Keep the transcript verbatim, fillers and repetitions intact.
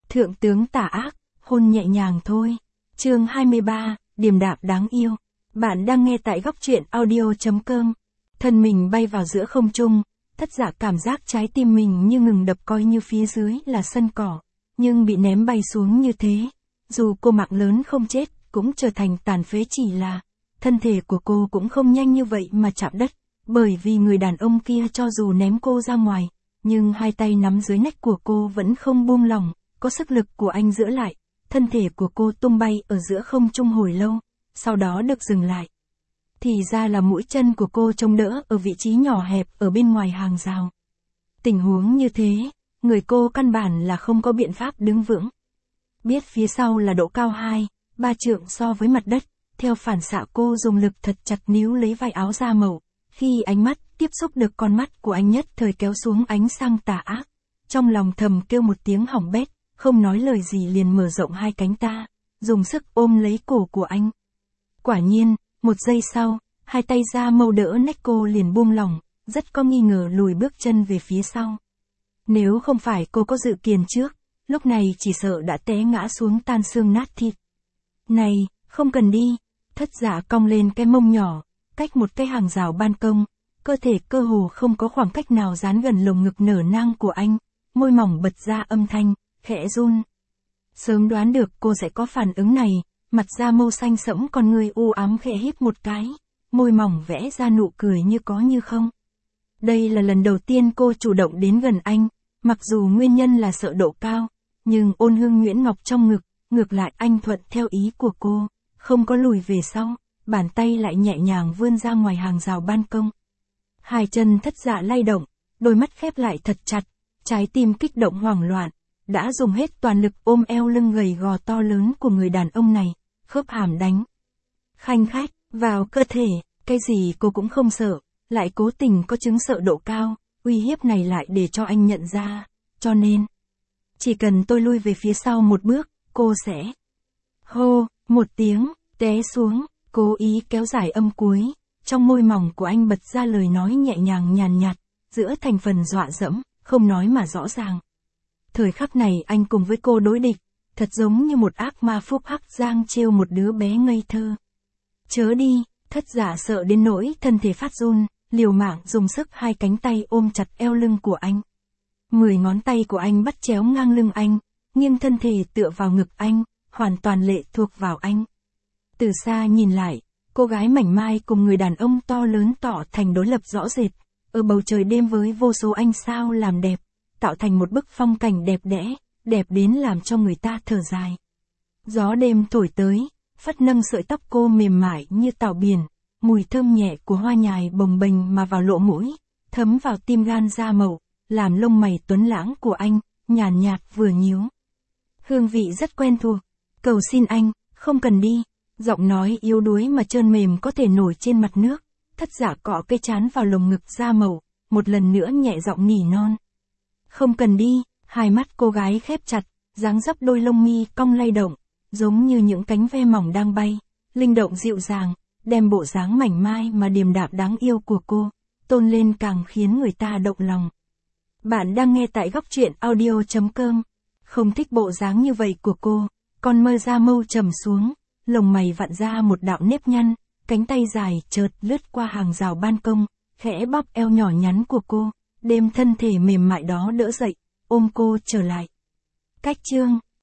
Thượng tướng tà ác, hôn nhẹ nhàng thôi. Chương hai mươi ba, điềm đạm đáng yêu. Bạn đang nghe tại góc truyện audio chấm com. Thân mình bay vào giữa không trung, Thất Dạ cảm giác trái tim mình như ngừng đập, coi như phía dưới là sân cỏ, nhưng bị ném bay xuống như thế. Dù cô mạng lớn không chết, cũng trở thành tàn phế, chỉ là thân thể của cô cũng không nhanh như vậy mà chạm đất, bởi vì người đàn ông kia cho dù ném cô ra ngoài, nhưng hai tay nắm dưới nách của cô vẫn không buông lỏng, có sức lực của anh giữ lại, thân thể của cô tung bay ở giữa không trung hồi lâu, sau đó được dừng lại. Thì ra là mũi chân của cô chống đỡ ở vị trí nhỏ hẹp ở bên ngoài hàng rào. Tình huống như thế, người cô căn bản là không có biện pháp đứng vững. Biết phía sau là độ cao hai, ba trượng so với mặt đất, theo phản xạ cô dùng lực thật chặt níu lấy vai áo da màu. Khi ánh mắt tiếp xúc được con mắt của anh, nhất thời kéo xuống ánh sang tà ác. Trong lòng thầm kêu một tiếng hỏng bét, không nói lời gì liền mở rộng hai cánh ta, dùng sức ôm lấy cổ của anh. Quả nhiên, một giây sau, hai tay da màu đỡ nách cô liền buông lỏng, rất có nghi ngờ lùi bước chân về phía sau. Nếu không phải cô có dự kiến trước, lúc này chỉ sợ đã té ngã xuống tan xương nát thịt. Này, không cần đi. Thất Dạ cong lên cái mông nhỏ, cách một cái hàng rào ban công, cơ thể cơ hồ không có khoảng cách nào dán gần lồng ngực nở nang của anh, môi mỏng bật ra âm thanh, khẽ run. Sớm đoán được cô sẽ có phản ứng này, mặt da màu xanh sẫm con người u ám khẽ híp một cái, môi mỏng vẽ ra nụ cười như có như không. Đây là lần đầu tiên cô chủ động đến gần anh, mặc dù nguyên nhân là sợ độ cao, nhưng ôn hương Nguyễn Ngọc trong ngực, ngược lại anh thuận theo ý của cô, không có lùi về sau, bàn tay lại nhẹ nhàng vươn ra ngoài hàng rào ban công. Hai chân Thất Dạ lay động, đôi mắt khép lại thật chặt, trái tim kích động hoảng loạn, đã dùng hết toàn lực ôm eo lưng gầy gò to lớn của người đàn ông này, khớp hàm đánh khanh khách vào cơ thể, cái gì cô cũng không sợ, lại cố tình có chứng sợ độ cao, uy hiếp này lại để cho anh nhận ra, cho nên chỉ cần tôi lui về phía sau một bước, cô sẽ hô một tiếng, té xuống, cố ý kéo dài âm cuối, trong môi mỏng của anh bật ra lời nói nhẹ nhàng nhàn nhạt, giữa thành phần dọa dẫm, không nói mà rõ ràng. Thời khắc này anh cùng với cô đối địch, thật giống như một ác ma phúc hắc giang trêu một đứa bé ngây thơ. Chớ đi. Thất Dạ sợ đến nỗi thân thể phát run, liều mạng dùng sức hai cánh tay ôm chặt eo lưng của anh. Mười ngón tay của anh bắt chéo ngang lưng anh, nghiêng thân thể tựa vào ngực anh, hoàn toàn lệ thuộc vào anh. Từ xa nhìn lại, cô gái mảnh mai cùng người đàn ông to lớn tỏ thành đối lập rõ rệt, ở bầu trời đêm với vô số ánh sao làm đẹp, tạo thành một bức phong cảnh đẹp đẽ, đẹp đến làm cho người ta thở dài. Gió đêm thổi tới, phất nâng sợi tóc cô mềm mại như tảo biển, mùi thơm nhẹ của hoa nhài bồng bềnh mà vào lỗ mũi, thấm vào tim gan da màu, làm lông mày tuấn lãng của anh nhàn nhạt vừa nhíu. Hương vị rất quen thuộc. Cầu xin anh, không cần đi. Giọng nói yếu đuối mà trơn mềm có thể nổi trên mặt nước. Thất Dạ cọ cái trán vào lồng ngực da màu, một lần nữa nhẹ giọng nỉ non. Không cần đi. Hai mắt cô gái khép chặt, dáng dấp đôi lông mi cong lay động, giống như những cánh ve mỏng đang bay, linh động dịu dàng, đem bộ dáng mảnh mai mà điềm đạm đáng yêu của cô tôn lên càng khiến người ta động lòng. Bạn đang nghe tại góc truyện audio chấm com. Không thích bộ dáng như vậy của cô, con mơ da mâu trầm xuống, lồng mày vặn ra một đạo nếp nhăn, cánh tay dài chợt lướt qua hàng rào ban công, khẽ bóp eo nhỏ nhắn của cô, đem thân thể mềm mại đó đỡ dậy, ôm cô trở lại. Cách chương